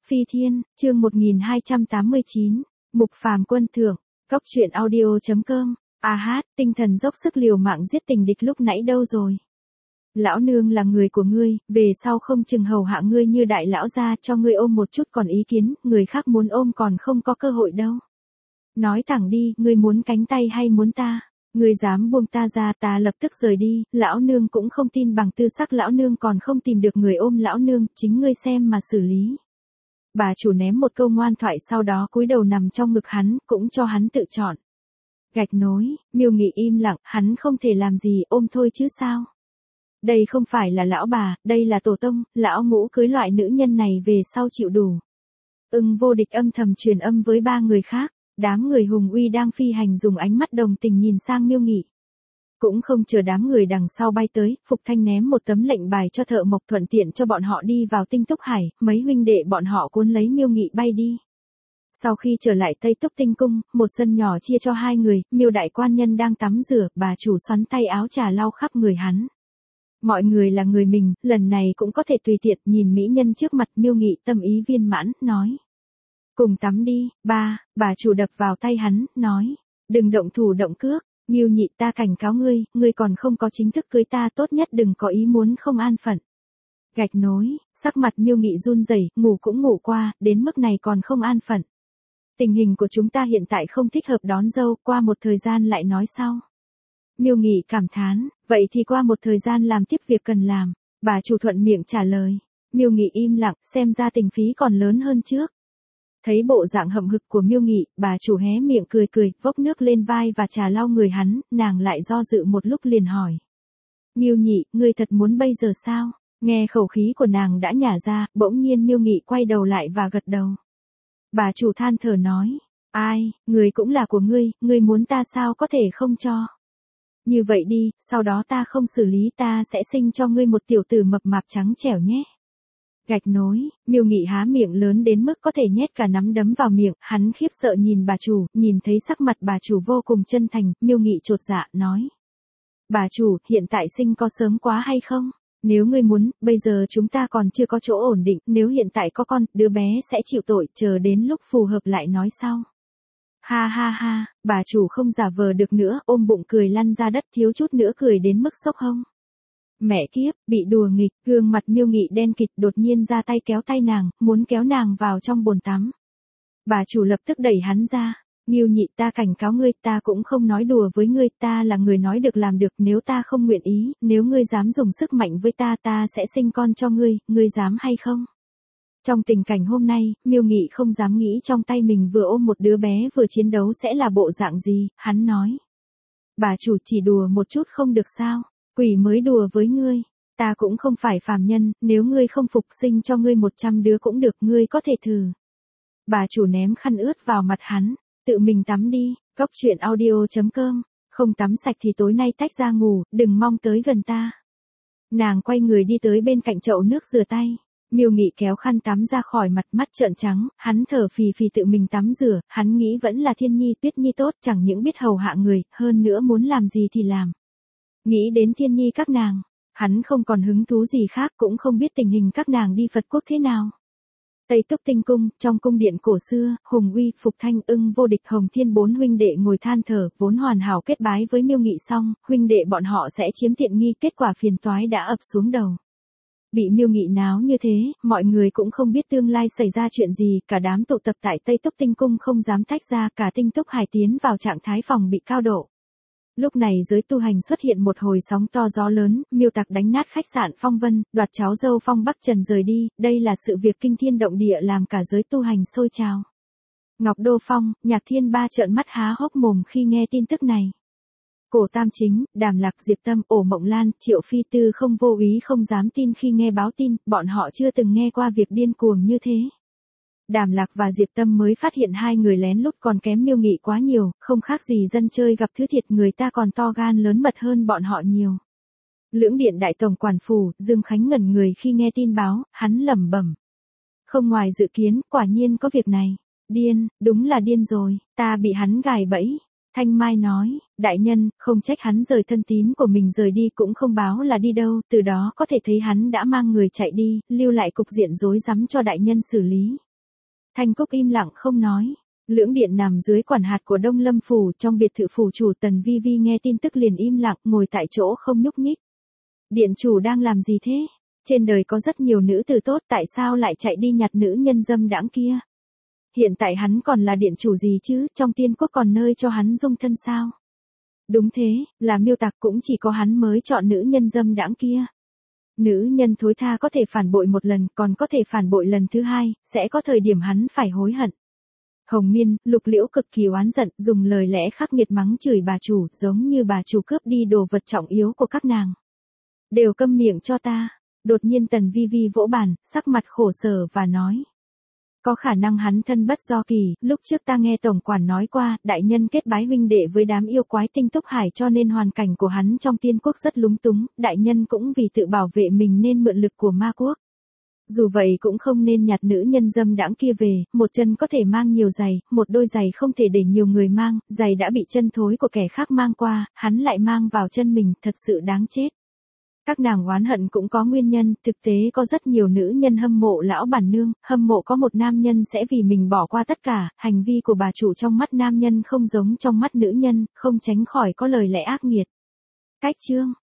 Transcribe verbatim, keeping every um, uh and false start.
Phi Thiên, chương một nghìn hai trăm tám mươi chín, Mục Phàm Quân Thưởng, Cóc truyện audio.com, a hát, tinh thần dốc sức liều mạng giết tình địch lúc nãy đâu rồi? Lão nương là người của ngươi, về sau không chừng hầu hạ ngươi như đại lão gia cho ngươi ôm một chút còn ý kiến, người khác muốn ôm còn không có cơ hội đâu. Nói thẳng đi, ngươi muốn cánh tay hay muốn ta? Ngươi dám buông ta ra ta lập tức rời đi, lão nương cũng không tin bằng tư sắc lão nương còn không tìm được người ôm lão nương, chính ngươi xem mà xử lý. Bà chủ ném một câu ngoan thoại sau đó cúi đầu nằm trong ngực hắn, cũng cho hắn tự chọn. Gạch nối, Miêu Nghị im lặng, hắn không thể làm gì, ôm thôi chứ sao. Đây không phải là lão bà, đây là tổ tông, lão ngũ cưới loại nữ nhân này về sau chịu đủ. Ưng Vô Địch âm thầm truyền âm với ba người khác, đám người hùng uy đang phi hành dùng ánh mắt đồng tình nhìn sang Miêu Nghị. Cũng không chờ đám người đằng sau bay tới, Phục Thanh ném một tấm lệnh bài cho Thợ Mộc thuận tiện cho bọn họ đi vào Tinh Túc Hải, mấy huynh đệ bọn họ cuốn lấy Miêu Nghị bay đi. Sau khi trở lại Tây Túc Tinh Cung, một sân nhỏ chia cho hai người, Miêu đại quan nhân đang tắm rửa, bà chủ xoắn tay áo trà lau khắp người hắn. Mọi người là người mình, lần này cũng có thể tùy tiện, nhìn mỹ nhân trước mặt Miêu Nghị tâm ý viên mãn, nói. Cùng tắm đi, ba, bà chủ đập vào tay hắn, nói. Đừng động thủ động cước, Nghiêu Nhị ta cảnh cáo ngươi, ngươi còn không có chính thức cưới ta tốt nhất đừng có ý muốn không an phận. Gạch nối, sắc mặt Miêu Nghị run rẩy, ngủ cũng ngủ qua, đến mức này còn không an phận. Tình hình của chúng ta hiện tại không thích hợp đón dâu, qua một thời gian lại nói sau. Miêu Nghị cảm thán, vậy thì qua một thời gian làm tiếp việc cần làm, bà chủ thuận miệng trả lời. Miêu Nghị im lặng, xem ra tình phí còn lớn hơn trước. Thấy bộ dạng hậm hực của Miêu Nghị, bà chủ hé miệng cười cười, vốc nước lên vai và trà lau người hắn, nàng lại do dự một lúc liền hỏi. Miêu Nhị, ngươi thật muốn bây giờ sao? Nghe khẩu khí của nàng đã nhả ra, bỗng nhiên Miêu Nghị quay đầu lại và gật đầu. Bà chủ than thở nói, ai, người cũng là của ngươi, ngươi muốn ta sao có thể không cho. Như vậy đi, sau đó ta không xử lý ta sẽ sinh cho ngươi một tiểu tử mập mạp trắng trẻo nhé. Gạch nối, Miêu Nghị há miệng lớn đến mức có thể nhét cả nắm đấm vào miệng, hắn khiếp sợ nhìn bà chủ, nhìn thấy sắc mặt bà chủ vô cùng chân thành, Miêu Nghị chột dạ, nói. Bà chủ, hiện tại sinh có sớm quá hay không? Nếu ngươi muốn, bây giờ chúng ta còn chưa có chỗ ổn định, nếu hiện tại có con, đứa bé sẽ chịu tội, chờ đến lúc phù hợp lại nói sau. Ha ha ha, bà chủ không giả vờ được nữa, ôm bụng cười lăn ra đất thiếu chút nữa cười đến mức sốc hông. Mẹ kiếp, bị đùa nghịch, gương mặt Miêu Nghị đen kịt đột nhiên ra tay kéo tay nàng, muốn kéo nàng vào trong bồn tắm. Bà chủ lập tức đẩy hắn ra, Nghiêu Nhị ta cảnh cáo ngươi, ta cũng không nói đùa với ngươi, ta là người nói được làm được, nếu ta không nguyện ý, nếu ngươi dám dùng sức mạnh với ta ta sẽ sinh con cho ngươi, ngươi dám hay không? Trong tình cảnh hôm nay, Miêu Nghị không dám nghĩ trong tay mình vừa ôm một đứa bé vừa chiến đấu sẽ là bộ dạng gì, hắn nói. Bà chủ chỉ đùa một chút không được sao? Quỷ mới đùa với ngươi, ta cũng không phải phàm nhân, nếu ngươi không phục sinh cho ngươi một trăm đứa cũng được, ngươi có thể thử. Bà chủ ném khăn ướt vào mặt hắn, tự mình tắm đi, Cóc truyện audio.com, không tắm sạch thì tối nay tách ra ngủ, đừng mong tới gần ta. Nàng quay người đi tới bên cạnh chậu nước rửa tay, Miêu Nghị kéo khăn tắm ra khỏi mặt, mắt trợn trắng, hắn thở phì phì tự mình tắm rửa, hắn nghĩ vẫn là Thiên Nhi Tuyết Nhi tốt, chẳng những biết hầu hạ người, hơn nữa muốn làm gì thì làm. Nghĩ đến Thiên Nhi các nàng, hắn không còn hứng thú gì khác, cũng không biết tình hình các nàng đi Phật quốc thế nào. Tây Túc Tinh Cung, trong cung điện cổ xưa, Hùng Uy, Phục Thanh, Ưng Vô Địch, Hồng Thiên bốn huynh đệ ngồi than thở, vốn hoàn hảo kết bái với Miêu Nghị xong, huynh đệ bọn họ sẽ chiếm tiện nghi, kết quả phiền toái đã ập xuống đầu. Bị Miêu Nghị náo như thế, mọi người cũng không biết tương lai xảy ra chuyện gì, cả đám tụ tập tại Tây Túc Tinh Cung không dám tách ra, cả Tinh Túc Hải tiến vào trạng thái phòng bị cao độ. Lúc này giới tu hành xuất hiện một hồi sóng to gió lớn, Miêu Tặc đánh nát khách sạn Phong Vân, đoạt cháu dâu Phong Bắc Trần rời đi, đây là sự việc kinh thiên động địa làm cả giới tu hành sôi trào. Ngọc Đô Phong, Nhạc Thiên Ba trợn mắt há hốc mồm khi nghe tin tức này. Cổ Tam Chính, Đàm Lạc, Diệp Tâm, Ổ Mộng Lan, Triệu Phi Tư không vô ý không dám tin khi nghe báo tin, bọn họ chưa từng nghe qua việc điên cuồng như thế. Đàm Lạc và Diệp Tâm mới phát hiện hai người lén lút còn kém Miêu Nghị quá nhiều, không khác gì dân chơi gặp thứ thiệt, người ta còn to gan lớn mật hơn bọn họ nhiều. Lưỡng điện đại tổng quản phủ, Dương Khánh ngẩn người khi nghe tin báo, hắn lẩm bẩm. Không ngoài dự kiến, quả nhiên có việc này. Điên, đúng là điên rồi, ta bị hắn gài bẫy. Thanh Mai nói, đại nhân, không trách hắn rời thân tín của mình rời đi cũng không báo là đi đâu, từ đó có thể thấy hắn đã mang người chạy đi, lưu lại cục diện rối rắm cho đại nhân xử lý. Thanh Cúc im lặng không nói. Lưỡng điện nằm dưới quản hạt của Đông Lâm Phủ, trong biệt thự phủ chủ. Tần Vi Vi nghe tin tức liền im lặng, ngồi tại chỗ không nhúc nhích. Điện chủ đang làm gì thế? Trên đời có rất nhiều nữ tử tốt, tại sao lại chạy đi nhặt nữ nhân dâm đãng kia? Hiện tại hắn còn là điện chủ gì chứ, trong tiên quốc còn nơi cho hắn dung thân sao? Đúng thế, là miêu tặc, cũng chỉ có hắn mới chọn nữ nhân dâm đãng kia. Nữ nhân thối tha có thể phản bội một lần, còn có thể phản bội lần thứ hai, sẽ có thời điểm hắn phải hối hận. Hồng Miên, Lục Liễu cực kỳ oán giận, dùng lời lẽ khắc nghiệt mắng chửi bà chủ, giống như bà chủ cướp đi đồ vật trọng yếu của các nàng. Đều câm miệng cho ta. Đột nhiên Tần Vi Vi vỗ bàn, sắc mặt khổ sở và nói. Có khả năng hắn thân bất do kỳ, lúc trước ta nghe tổng quản nói qua, đại nhân kết bái huynh đệ với đám yêu quái tinh túc hải, cho nên hoàn cảnh của hắn trong tiên quốc rất lúng túng, đại nhân cũng vì tự bảo vệ mình nên mượn lực của ma quốc. Dù vậy cũng không nên nhặt nữ nhân dâm đãng kia về, một chân có thể mang nhiều giày, một đôi giày không thể để nhiều người mang, giày đã bị chân thối của kẻ khác mang qua, hắn lại mang vào chân mình, thật sự đáng chết. Các nàng oán hận cũng có nguyên nhân, thực tế có rất nhiều nữ nhân hâm mộ lão bản nương, hâm mộ có một nam nhân sẽ vì mình bỏ qua tất cả, hành vi của bà chủ trong mắt nam nhân không giống trong mắt nữ nhân, không tránh khỏi có lời lẽ ác nghiệt. Cách chương